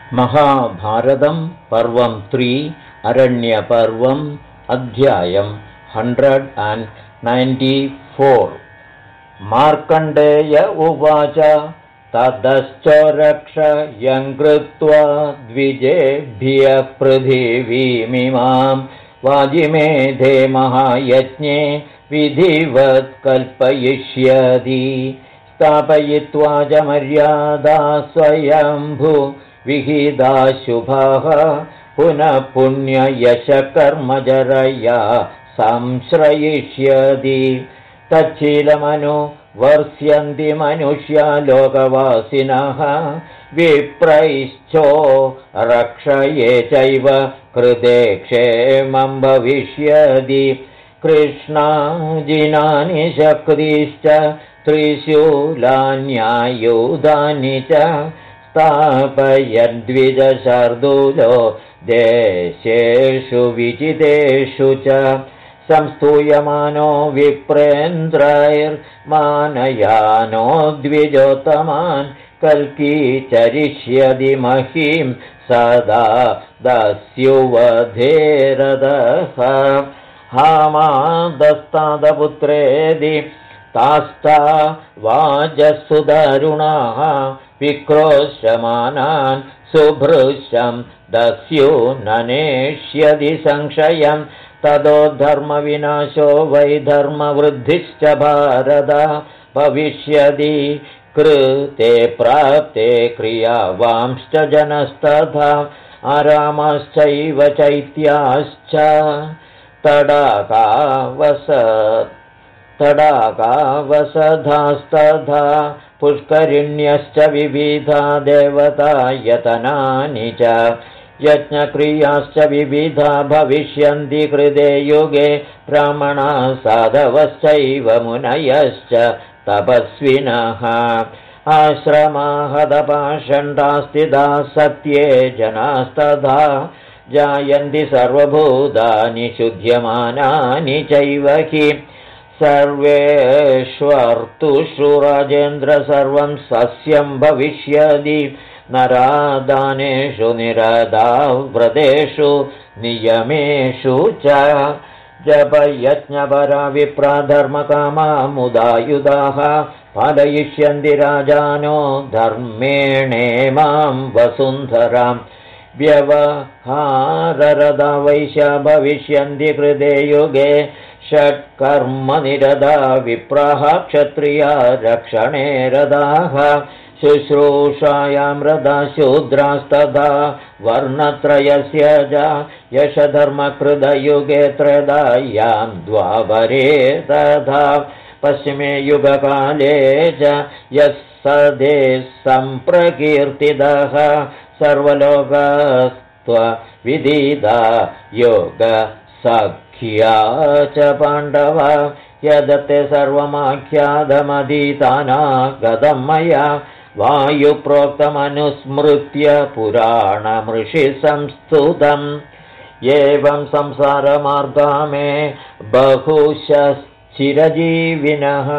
महाभारतं पर्वं 3 अरण्यपर्वम् अध्यायं 194 मार्कण्डेय उवाच ततश्चोरक्षयं कृत्वा द्विजेभ्यः पृथिवीमिमां वाजिमेधे महायज्ञे विधिवत् कल्पयिष्यति स्थापयित्वा च मर्यादा स्वयंभू विहिता शुभाः पुनः पुण्ययशकर्मजरया संश्रयिष्यति तच्छीलमनुवर्ष्यन्ति मनुष्या लोकवासिनः विप्रैश्चो रक्षये चैव कृते क्षेमं भविष्यति कृष्णाजिनानि शक्तिश्च त्रिशूलान्यायुधानि च स्थापयद्विजशार्दूलो देशेषु विजितेषु च संस्तूयमानो विप्रेन्द्रैर्मानयानो द्विजोत्तमान् कल्कीचरिष्यति महीं सदा दस्युवधेरदः हामादस्तादपुत्रेदि तास्ता वाजसुदारुणाः विक्रोशमानान् सुभृशं दस्यु ननेष्यति संशयं ततो धर्मविनाशो वै धर्मवृद्धिश्च भारत भविष्यति कृते प्राप्ते क्रियावांश्च जनस्तथा आरामश्चैव चैत्याश्च तडागावसधास्तथा पुष्करिण्यश्च विविधा देवतायतनानि च यज्ञक्रियाश्च विविधा भविष्यन्ति कृते युगे ब्राह्मणा साधवश्चैव मुनयश्च तपस्विनः आश्रमाः तपःषण्डास्थिता सत्ये जनास्तथा जायन्ति सर्वभूतानि शुध्यमानानि चैव हि सर्वेष्वर्तुषु राजेन्द्र सर्वं सस्यं भविष्यति नरादानेषु निरदाव्रतेषु नियमेषु च जपयज्ञपरा विप्राधर्मकामा मुदायुधाः पालयिष्यन्ति राजानो धर्मेणेमां वसुन्धरां व्यवहाररदा वैश्या भविष्यन्ति कृते युगे षट्कर्मनिरदा विप्राः क्षत्रिया रक्षणे रदाः शुश्रूषायां रदा शूद्रास्तथा वर्णत्रयस्य च यशधर्मकृतयुगे त्रेधायां द्वापरे तथा पश्चिमे युगकाले च यः सदे सम्प्रकीर्तितः सर्वलोकस्त्वविदिता योगसख्या च पाण्डव यदत्ते सर्वमाख्यातमधीतानागतं मया वायुप्रोक्तमनुस्मृत्य पुराणमृषिसंस्तुतम् एवं संसारमार्गामे बहुशश्चिरजीविनः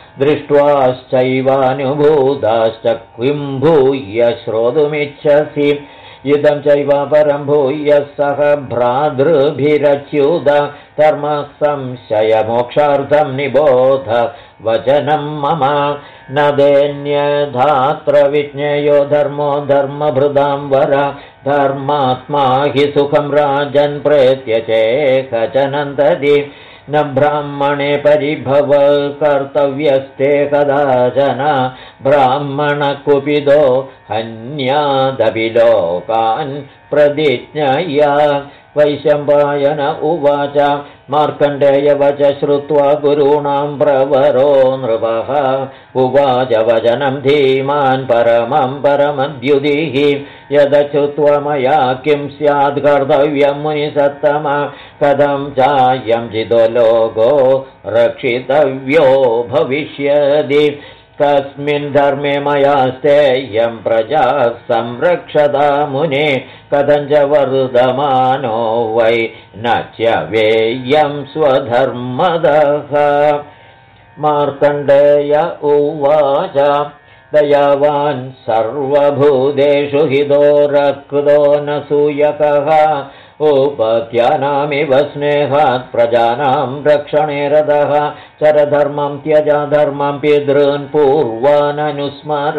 दृष्ट्वाश्चैवानुभूताश्च किं भूय श्रोतुमिच्छसि इदं चैव परं भूय सह भ्रातृभिरच्युत धर्मसंशयमोक्षार्थं निबोध वचनं मम न देन्यधात्र विज्ञेयो धर्मो धर्मभृदां वर धर्मात्मा हि सुखं राजन् प्रेत्य चेकचनन्दति न ब्राह्मणे परिभव कर्तव्यस्ते कदाचन ब्राह्मणकुपिदो हन्यादपि लोकान् प्रतिज्ञया वैशम्पायन उवाच मार्कण्डेयवच श्रुत्वा गुरूणां प्रवरो नृपः उवाच वचनं धीमान् परमं परमद्युतिः यदच्युत्वा मया किं स्यात् कर्तव्यं मुनिसत्तमा कथं चायं जितो लोको रक्षितव्यो भविष्यति कस्मिन् धर्मे मया स्तेयं प्रजा संरक्षता मुने कथञ्च वर्धमानो वै न च वेयं स्वधर्मदः मार्कण्डेय उवाच दयावान् सर्वभूतेषु हितो रक्तो न सूयकः उपत्यानामिव स्नेहात् प्रजानां रक्षणे रतः चरधर्मं त्यजाधर्मं पितॄन् पूर्वाननुस्मर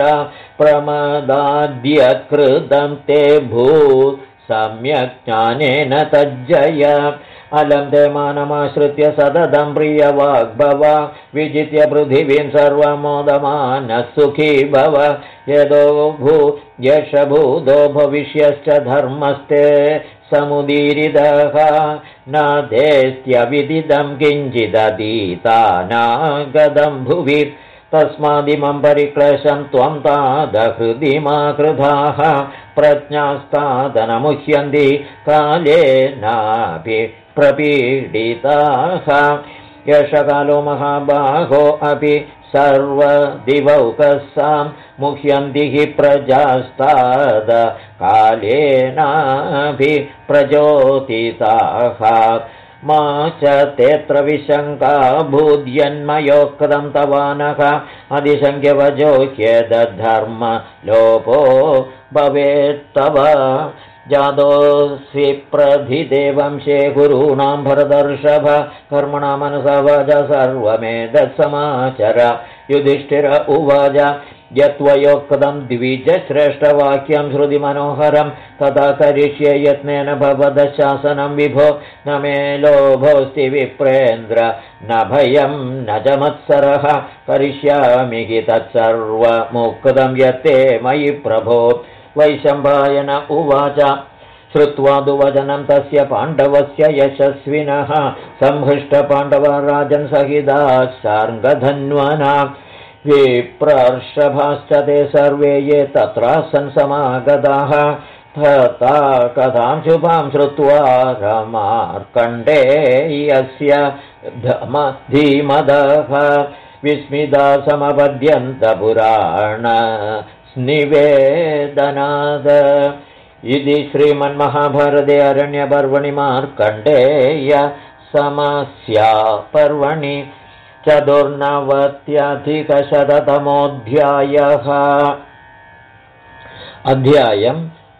प्रमदाद्यकृतं ते भूत् सम्यक् ज्ञानेन तज्जय अलं ते मानमाश्रित्य सततं प्रियवाग्भव विजित्य पृथिवीं सर्वमोदमानः सुखी भव यदो यशभूतो भविष्यश्च धर्मस्ते समुदीरितः न देस्त्यविदितं किञ्चिदतीतानागतं भुवि तस्मादिमं परिक्लेशं त्वं तादहृदि मा कृधाः प्रज्ञास्तादनमुह्यन्ति कालेनापि प्रपीडिताः यशकालो महाबाहो अपि सर्वदिवौकसां मुह्यन्ति हि प्रजास्ताद कालेनापि प्रचोदिताः मा च तेऽत्र विशङ्का भूद्यन्मयोक्तं तवानः अधिशङ्क्यवजो ह्येतद्धर्म लोपो भवेत्तव जातोऽसि प्रधिदेवंशे गुरूणां भरतर्षभ कर्मणा मनसा वाचा सर्वमेतत्समाचर युधिष्ठिर उवाच यत्त्वयोक्तं द्विजश्रेष्ठवाक्यं श्रुतिमनोहरं तथा करिष्ये यत्नेन भवतः शासनं विभो न मे लोभोऽस्ति विप्रेन्द्र न भयं न च मत्सरः करिष्यामि हि तत्सर्वमुक्तं यत्ते मयि प्रभो वैशम्पायन उवाच श्रुत्वा तु वचनं तस्य पाण्डवस्य यशस्विनः संहृष्टपाण्डवराजन् सहिताः शार्ङ्गधन्वना विप्रर्षभाश्च ते सर्वे ये तत्रासन् समागताः तथा कथां शुभां श्रुत्वा रमार्कण्डेयस्य धीमदः विस्मिता समपद्यन्त पुराण निवेदनाद इति श्रीमन्महाभारते अरण्यपर्वणि मार्कण्डेय समस्या पर्वणि 94 अध्यायम्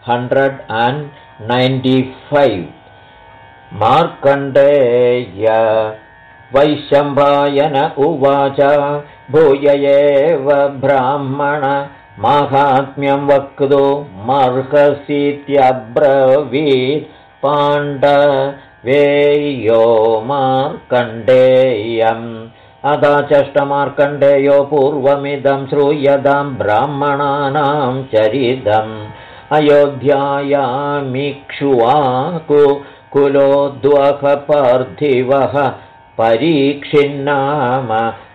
195 मार्कण्डेय वैशम्पायन उवाच भूय एव ब्राह्मण माहात्म्यं वक्तुं मर्हसीत्यब्रवीत् पाण्डवेयो मार्कण्डेयम् अदाचष्टमार्कण्डेयो पूर्वमिदं श्रूयतां ब्राह्मणानां चरितम् अयोध्यायामिक्ष्वाकु कुलोद्वहपार्थिवः परीक्षिन्नाम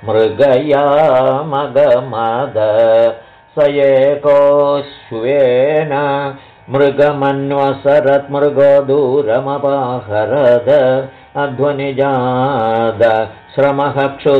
मृगयामगमद स एकोऽश्वेन मृगमन्वसरत् मृगो दूरमपाहरद अध्वनिजाद श्रमः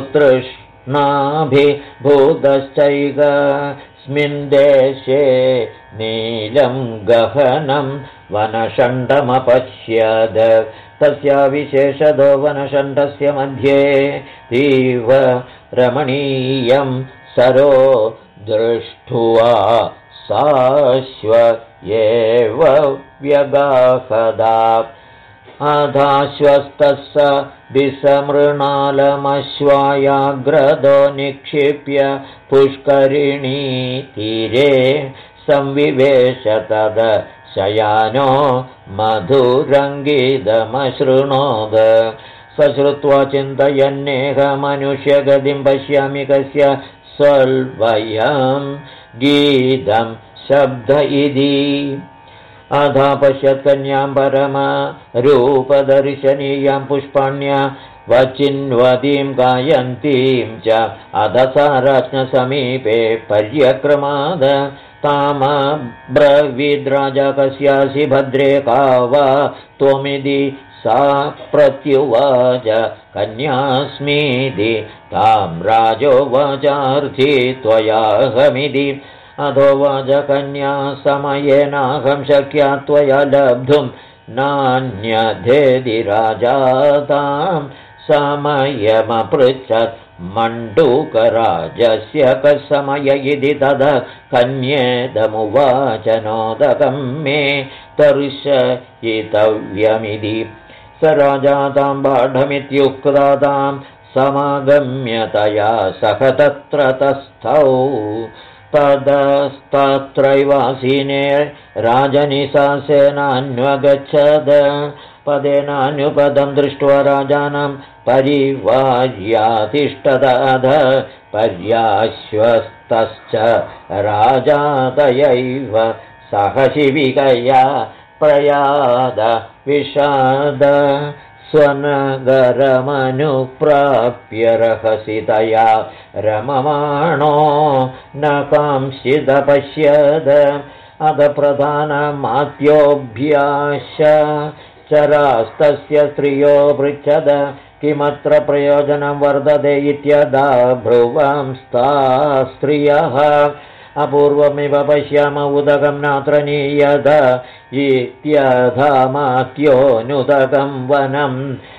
क्षुतृष्णाभिभूतश्चैकस्मिन् देशे नीलं गहनं वनषण्डमपश्यद तस्या विशेषतो वनषण्डस्य मध्ये तीव रमणीयं सरो दृष्ट्वा साश्व एव व्यगाहदा अधाश्वस्तः स विसमृणालमश्वायाग्रदो निक्षिप्य पुष्करिणी तीरे संविवेश तद शयानो मधुरङ्गिदमशृणोद स श्रुत्वा चिन्तयन्नेह मनुष्यगतिं पश्यामि कस्य स्वल्पयं गीतं शब्द इति अधा पश्यत्कन्यां परमरूपदर्शनीयां पुष्पाण्या वचिन्वतीं गायन्तीं च अधसारत्नसमीपे पर्यक्रमाद तामब्रवीद्राजा कस्यासि भद्रे का वा त्वमिति सा प्रत्युवाच कन्यास्मीति तां राजोवाचार्थी त्वयाहमिति अधोवाच कन्या समयेनाहं शक्या त्वया लब्धुं नान्यथेति राजा तां समयमपृच्छत् मण्डूकराजस्य कसमय इति तद कन्येदमुवाच नोदकं मे दर्शयितव्यमिति स राजा तां बाढमित्युक्ता तां समागम्यतया सह तत्र तस्थौ ततस्तत्रैवासीने राजनिशासेनान्वगच्छद पदेनानुपदं दृष्ट्वा राजानं परिवार्यातिष्ठदध पर्याश्वस्तश्च राजातयैव सह शिविकया प्रयाद विषाद स्वनगरमनुप्राप्य रहसितया रममाणो न कांश्चिदपश्यद अध प्रधानमात्योऽभ्याश चरास्तस्य स्त्रियो पृच्छद किमत्र प्रयोजनं वर्तते इत्यदा ब्रुवंस्ता स्त्रियः अपूर्वमिव पश्याम उदकं नात्र नीयद इत्यधामात्योऽनुदकं वनं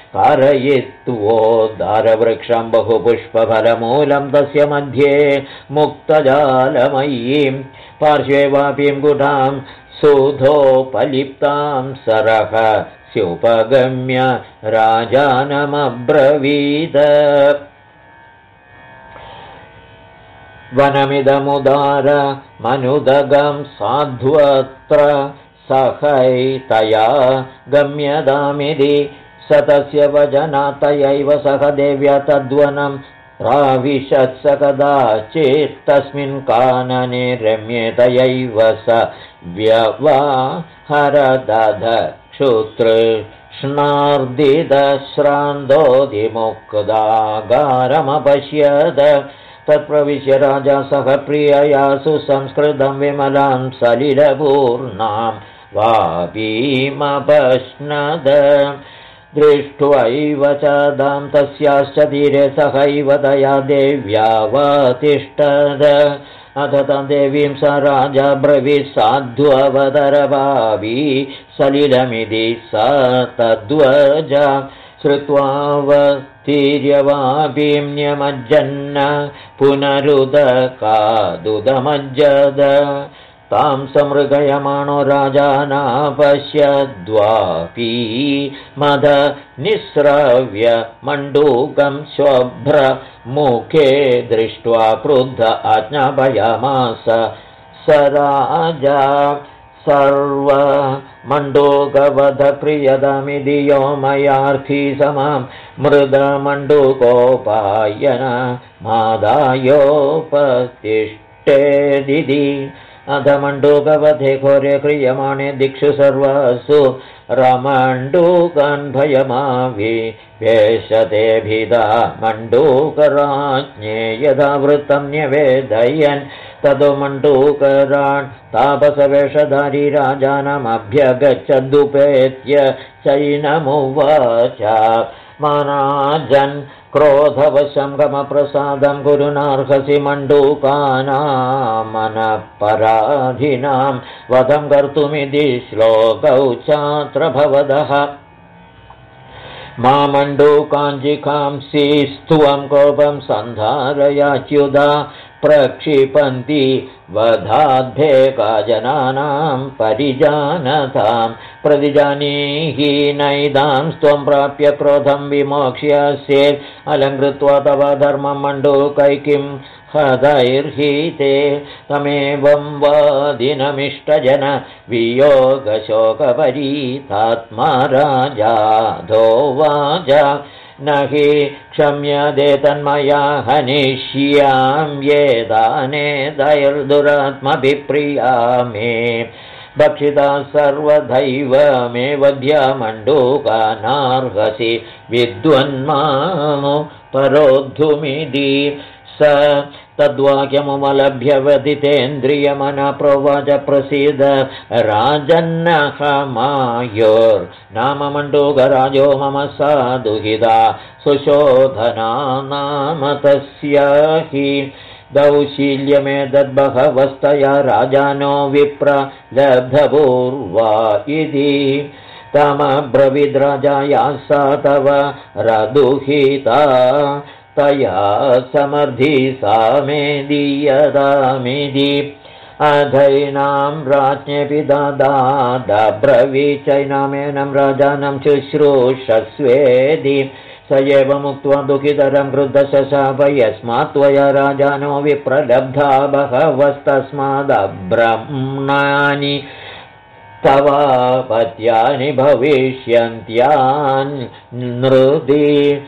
कारयित्वोद्धारवृक्षं बहुपुष्पफलमूलं तस्य मध्ये मुक्तजालमयीं पार्श्वे वापीं गुढां सुधोपलिप्तां सरः स्युपगम्य राजानमब्रवीद वनमिदमुदार मनुदगं साध्वत्र सहैतया गम्यदामिति स तस्य वचनातयैव सह देव्या तद्वनं प्राविशत्स कदाचित्तस्मिन् कानने रम्येतयैव स व्यवहरदध क्षुतृष्णार्दितश्रान्तोऽधिमुक्तागारमपश्यद तत्प्रविश्य राजा सह प्रियया सुसंस्कृतं विमलां सलिलपूर्णां वापीमपश्नद दृष्ट्वैव च दां तस्याश्च तीरे सहैव तया देव्यावतिष्ठद अथ तदेवीं स राजा ब्रवीत् साध्ववदरभावी सलिलमिति स तद्वज श्रुत्वावतीर्यवापीं न्यमज्जन्न पुनरुदकादुदमज्जद तां समृगयमाणो राजानापश्यद्वापी मद निःस्रव्य मण्डूकं श्वभ्रमुखे दृष्ट्वा क्रुद्ध आज्ञापयामास स राजा सर्वमण्डूकवधप्रियदमिति यो मयार्थी समां मृदमण्डूकोपायन मादायोपतिष्ठेदिति अध मण्डूकवधे घोरे क्रियमाणे दिक्षु सर्वासु रमण्डूकान् भयमाविवेशतेऽभिधा मण्डूकराज्ञे यदा वृत्तं न्यवेदयन् ततो मण्डूकरान् तापसवेषधारी राजानमभ्यगच्छदुपेत्य चैनमुवाच महाराजन् क्रोधवशं गमप्रसादं गुरुनार्हसि मण्डूकानामनपराधिनां वधं कर्तुमिति श्लोकौ चात्र भवदः मा मण्डूकाञ्जिकांसि स्त्वं कोपं सन्धारयाच्युधा प्रक्षिपन्ति वधाद्धेका जनानां परिजानतां प्रतिजानीहि नैदां स्त्वं प्राप्य क्रोधं विमोक्ष्यसे अलङ्कृत्वा तव धर्मं मण्डूकैकिं हदैर्हीते तमेवं वादिनमिष्टजन वियोगशोकपरीतात्मा राजाधोवाच न हि क्षम्यते तन्मया हनिष्यां येदानेदैर्दुरात्मभिप्रिया मे भक्षिता सर्वदैव मे वध्या मण्डूकानार्हसि विद्वन्मामो परोद्धुमिति स तद्वाक्यमुपलभ्य वदितेन्द्रियमना प्रोवाच प्रसीद राजन्नहमायोर्नाम मण्डूकराजो मम साधुहिता सुशोधना नाम तस्य हि दौशील्यमेतद्बहवस्तया राजानो विप्र लब्धपूर्वा इति तमब्रवीद्राजाया सा तव रदुहिता तया समर्थी सा मे दीयतामिति अधैनां राज्ञेऽपि ददाब्रवीचैनामेनं राजानं शुश्रूषस्वेदि स एवमुक्त्वा दुःखितरं क्रुद्धशशाप यस्मात् त्वया राजानो विप्रलब्धा बहवस्तस्मादब्रह्मणानि तवापत्यानि भविष्यन्त्यान्नृति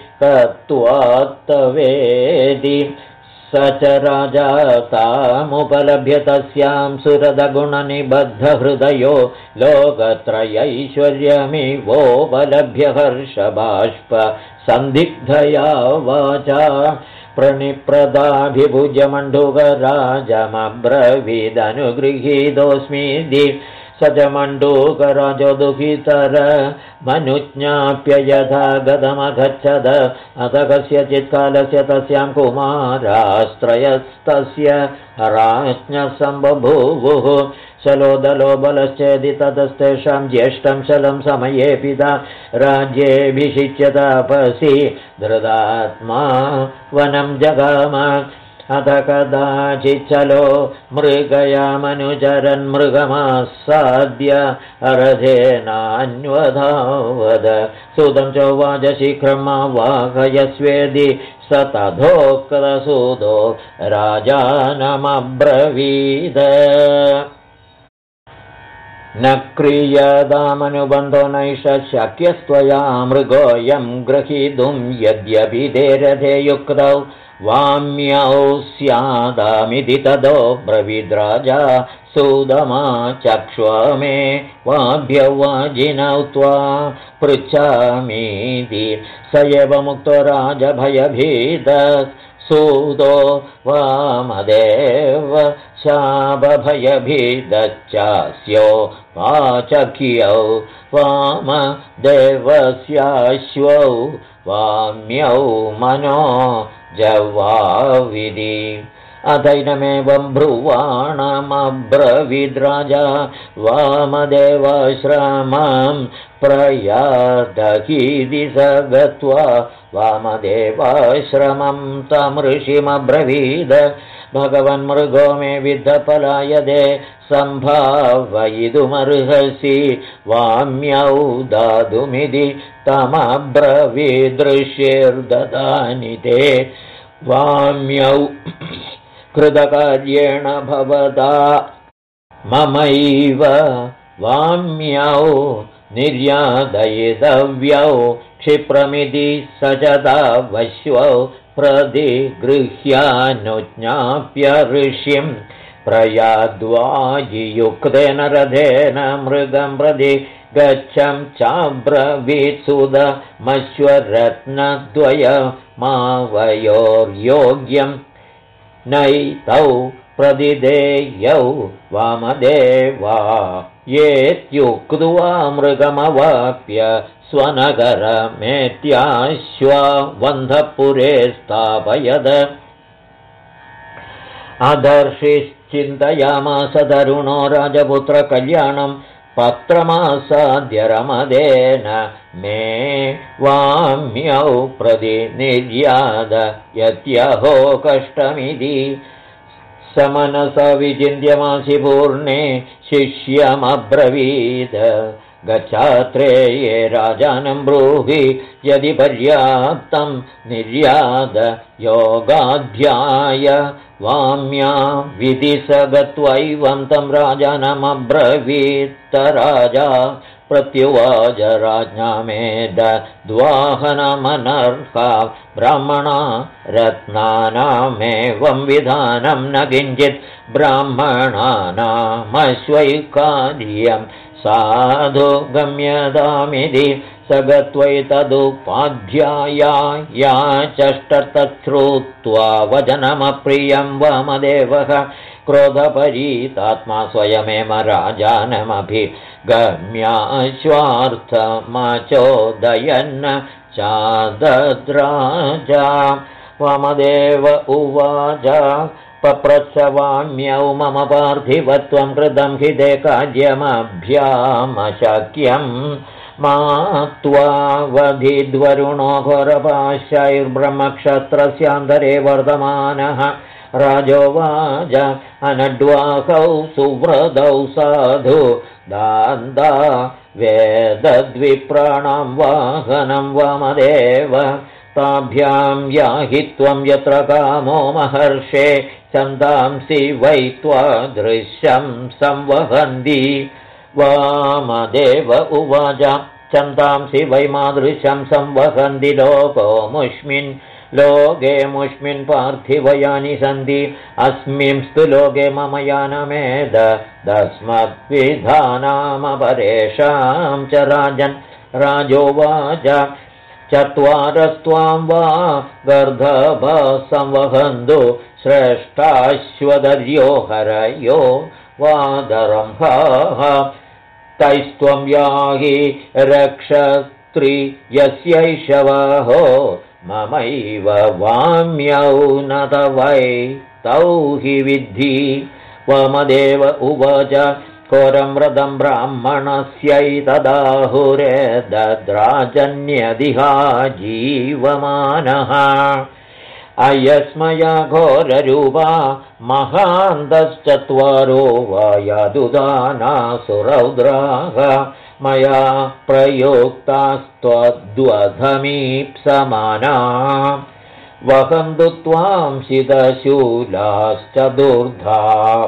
तत्त्वात्तवेदि स च राजा तामुपलभ्य तस्यां सुरदगुणनिबद्धहृदयो लोकत्रयैश्वर्यमिवोपलभ्य हर्षबाष्प सन्दिग्धया वाचा प्रणिप्रदाभिभुजमण्डूकराजमब्रवीदनुगृहीतोऽस्मीति स च मण्डूकराजो दुःखितर मनुज्ञाप्य यथा गतमगच्छद अथ कस्यचित्कालस्य तस्यां कुमारास्त्रयस्तस्य राज्ञः सम्बभूवुः शलोदलो बलश्चेदि ततस्तेषां ज्येष्ठं शलं समये पिता राज्येऽभिषिच्य तापसि धृतात्मा वनं जगाम अथ कदाचिच्चलो मृगयामनुचरन् मृगमासाद्य रथेनान्वधावद सुतं चोवाच शीघ्रं मा वाहयस्वेदि स तथोक्तसूतो राजानमब्रवीद न क्रियतामनुबन्धो नैष शक्यस्त्वया मृगोऽयं ग्रहीतुं यद्यपि ते रथे युक्तौ वाम्यौ स्यादामिति ततो ब्रवीद्राजा सुदमा चक्ष्व मे वाभ्यवाजिनौ त्वा पृच्छामीति स एव मुक्तो राजभयभीतः सूतो वामदेव शापभयभीतश्चास्यो वाचक्यौ वामदेवस्याश्वौ वाम्यौ मनो जवाविधि अथैनमेवं ब्रुवाणमब्रवीद्राजा वामदेवाश्रमं प्रयादहीति स गत्वा वामदेवाश्रमं तमृषिमब्रवीद भगवन्मृगो मे विद्धपलायदे सम्भावयितुमर्हसि वाम्यौ दातुमिति तमब्रवीदृश्यैर्ददानि ते वाम्यौ कृतकार्येण भवता ममैव वाम्यौ निर्यादयितव्यौ क्षिप्रमिति सचता वश्वौ प्रतिगृह्यानुज्ञाप्य ऋष्यं प्रयाद्वायुक्तेन रथेन मृगं प्रति गच्छं चाब्रवीत्सुदमश्वरत्नद्वयमावयोर्योग्यं नैतौ प्रतिदेयौ वामदेवा येत्युक्त्वा मृगमवाप्य स्वनगरमेत्याश्ववन्धपुरे स्थापयद अदर्शिश्चिन्तयामास तरुणो राजपुत्रकल्याणं पत्रमासाद्य रमदेन मे वाम्यौ प्रति निर्याद यत्यहो कष्टमिति समनसा विचिन्त्यमासि पूर्णे शिष्यमब्रवीद गच्छात्रेये राजानं ब्रूहि यदि पर्याप्तं निर्याद योगाध्याय वाम्या विधि स गत्वैवं तं राजानमब्रवीत्त राजा प्रत्युवाच राज्ञामेदद्वाहनमनर्हा ब्राह्मणा रत्नानामेवं विधानं न किञ्चित् ब्राह्मणानामश्वैकार्यं साधु गम्यतामिति स गत्वैतदुपाध्याया याचष्टतच्छ्रुत्वा वचनमप्रियं वामदेवः क्रोधपरीतात्मा स्वयमेव राजानमभिगम्याश्वार्थमचोदयन् चादद्राजा वामदेव उवाच पप्रच्छ वाम्यौ मम पार्थिवत्वं कृतं हि ते कार्यमभ्यामशक्यं मा त्वावधिद्वरुणो घोरपाशैर्ब्रह्मक्षत्रस्यान्तरे वर्तमानः राजोवाच अनड्वाकौ सुव्रतौ साधु दान्ता वेदद्विप्राणां वाहनं वामदेव ताभ्यां याहि त्वं यत्र कामो महर्षे छन्दांसि वै त्वादृश्यं संवहन्ति वामदेव उवाच छन्दांसि वै मादृशं संवहन्ति लोकोमुष्मिन् लोके मुष्मिन् पार्थिवयानि सन्ति अस्मिंस्तु लोके मम यानमेद तस्मद्विधानामपरेषां च राजन् राजोवाच चत्वारस्त्वां वा गर्दभा संवहन्तु श्रेष्ठाश्वदर्यो हरयो वादरंहाः तैस्त्वं याहि रक्षत्री यस्यैषवाहो ममैव वाम्यौ न तवै तौ हि विद्धि वामदेव उवाच घोरं व्रतं ब्राह्मणस्यैतदाहुरेदद्राजन्यदिहा जीवमानः अयस्मया घोररूपा महान्तश्चत्वारो वायादुदानासुरौद्राः मया प्रयुक्तास्त्वद्वधमीप्समाना वहन्तु त्वां शितशूलाश्चतुर्धा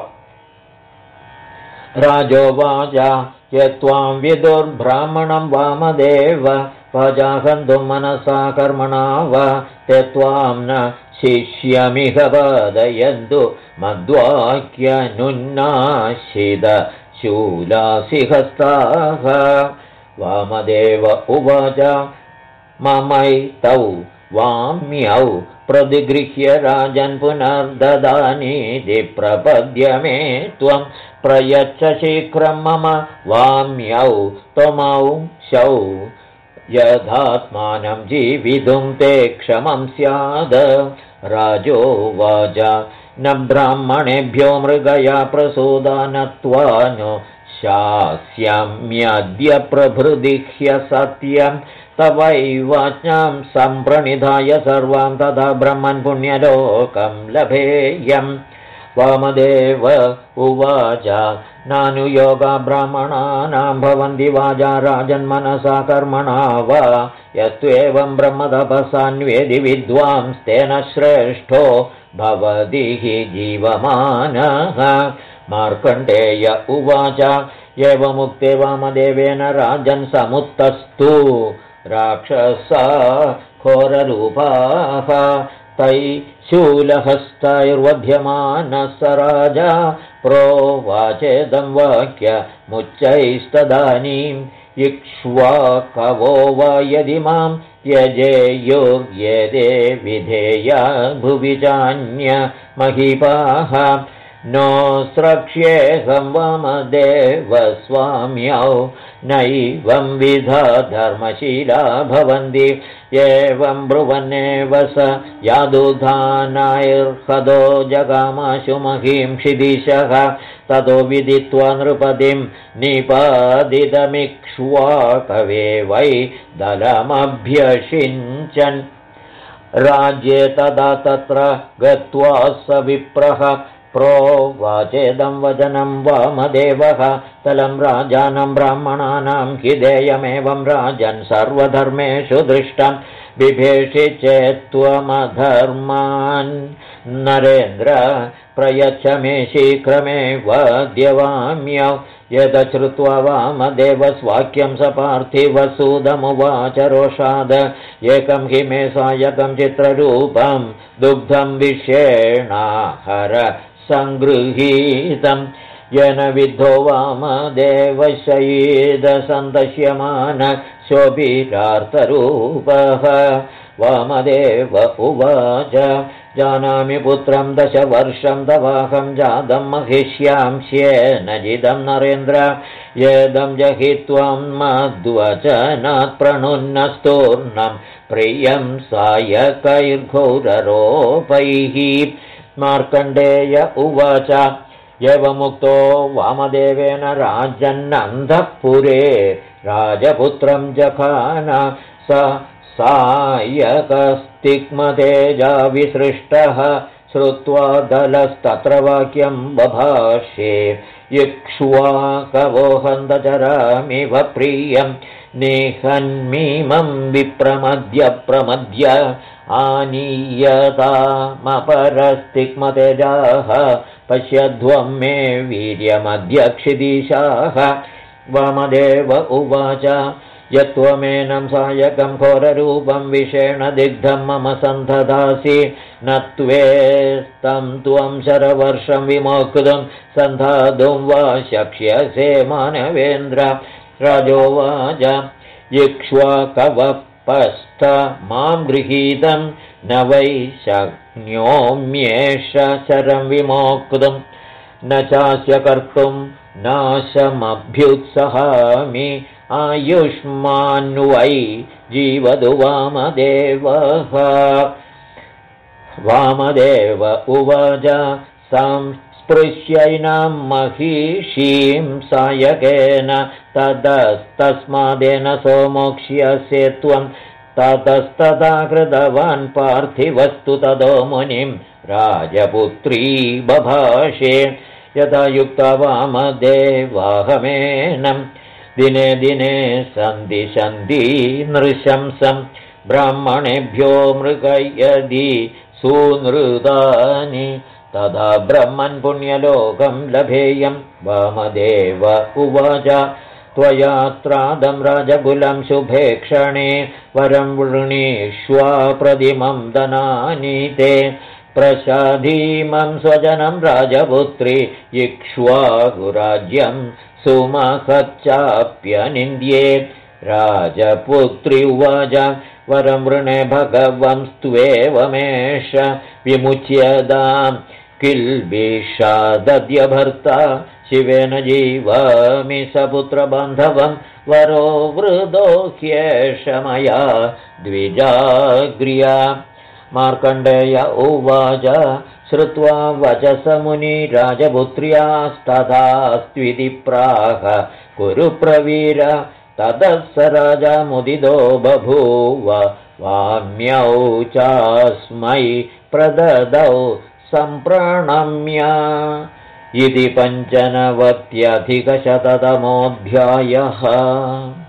राजोवाच यत्त्वां विदुर्ब्राह्मणं वामदेव वाजाहन्तुं मनसा कर्मणा वा ते त्वां न शिष्यमिह पादयन्तु मद्वाक्यनुन्नाशितशूलासिहस्ताः वामदेव उवाच ममैतौ वाम्यौ प्रतिगृह्य राजन् पुनर्ददानीति प्रपद्य मे त्वं प्रयच्छ शीघ्रं मम वाम्यौ त्वमौषौ यथात्मानं जीवितुं ते क्षमं स्याद राजोवाच न ब्राह्मणेभ्यो मृगया प्रसूदा नत्वा नो शास्यम्यद्य प्रभृति ह्यसत्यं तवैवाज्ञां सम्प्रणिधाय सर्वां तथा ब्रह्मन् पुण्यलोकं लभेयम् वामदेव उवाच नानुयोगा ब्राह्मणानां भवन्ति वाजा राजन्मनसा कर्मणा वा यत्त्वेवं ब्रह्मतपसान्वेदि विद्वांस्तेन श्रेष्ठो भवति हि जीवमानः मार्कण्डेय उवाच एवमुक्ते वामदेवेन राजन् समुत्तस्तु राक्षसा घोररूपाः तै शूलहस्तैर्वध्यमानः स राजा प्रोवाचेदं वाक्यमुच्चैस्तदानीम् इक्ष्वाकवो वा यदि मां त्यजेयुर्येदे विधेया भुवि चान्य महीपाः नो स्रक्ष्येऽहं वामदेव स्वाम्यौ नैवं विधा धर्मशीला भवन्ति एवं ब्रुवन्नेव स यादुधानाैर्हदो जगामाशु महीं क्षिदिशः ततो विदित्वा नृपतिं निपादितमिक्ष्वाकवे वै दलमभ्यषिञ्चन् राज्ये तदा तत्र गत्वा स विप्रः प्रोवाचेदं वचनं वामदेवः तलं राजानं ब्राह्मणानां हि देयमेवं राजन् सर्वधर्मेषु दृष्टं बिभेषि चेत्त्वमधर्मान् नरेन्द्र प्रयच्छ मे शीघ्रमेव द्यवाम्यौ यदश्रुत्वा वामदेवस्वाक्यं स पार्थिवसूदमुवाच रोषाद एकं हि मे सायकं चित्ररूपं दुग्धं विषेणाहर सङ्गृहीतं येन विद्धो वामदेवशयीदसन्दश्यमान शोभितार्थरूपः वामदेव उवाच जानामि पुत्रं 10 वर्षं तवाहं जातं महिष्यां श्येन जिदं नरेन्द्र येदं जहि त्वं मद्वचनात् प्रणुन्नस्तूर्णं प्रियं सायकैर्घोररोपैः मार्कण्डेय उवाच एवमुक्तो वामदेवेन राजन्नन्तःपुरे राजपुत्रं जखान स सायकस्तिग्मतेजा विसृष्टः श्रुत्वा दलस्तत्र वाक्यं बभाषे इक्ष्वाकवोहन्तचरामिव प्रियं निहन्मीमं विप्रमद्य प्रमद्य आनीयतामपरस्तिग्मतेजाः पश्यध्वं मे वीर्यमध्यक्षिदीशाः वामदेव उवाच यत्त्वमेनं सायकं घोररूपं विषेण दिग्धं मम सन्धदासि न त्वेस्तं त्वं शरवर्षं विमोक्तुं सन्धातुं वा शक्ष्यसे मानवेन्द्र राजोवाच इक्ष्वाकवपस्थ मां गृहीतं न वै शक्नोम्येष शरं विमोक्तुं न चास्य कर्तुं नाशमभ्युत्सहामि आयुष्मान्वै जीवतु वामदेवः वामदेव उवाच संस्पृश्यैनां महिषीं सायकेन ततस्तस्मादेन सोमोक्ष्यसे त्वं ततस्तदा कृतवान् पार्थिवस्तु ततो मुनिं राजपुत्री बभाषे यथा युक्ता वामदेवाहमेनं दिने दिने सन्दिशन्ति नृशंसं ब्राह्मणेभ्यो मृगयदि सूनृतानि तदा ब्रह्मन् पुण्यलोकं लभेयं वामदेव उवाच त्वया त्रादं राजकुलं शुभे क्षणे वरं वृणीष्वा प्रतिमं दनानि ते प्रसाधीमं स्वजनं राजपुत्री इक्ष्वाकुराज्यं सुमहच्चाप्यनिन्द्ये राजपुत्री उवाच वरं वृणे भगवंस्त्वेवमेष विमुच्यतां किल्बिषादद्य भर्ता शिवेन जीवामि सपुत्रबान्धवं वरो वृदो ह्येष मया द्विजाग्र्या मार्कण्डेय उवाच श्रुत्वा वचसमुनि राजपुत्र्यास्तथा स्त्विति प्राह कुरु प्रवीर ततः स राजा मुदितो बभूव वाम्यौ चास्मै प्रददौ सम्प्रणम्य इति 95 अधिकशततमोऽध्यायः।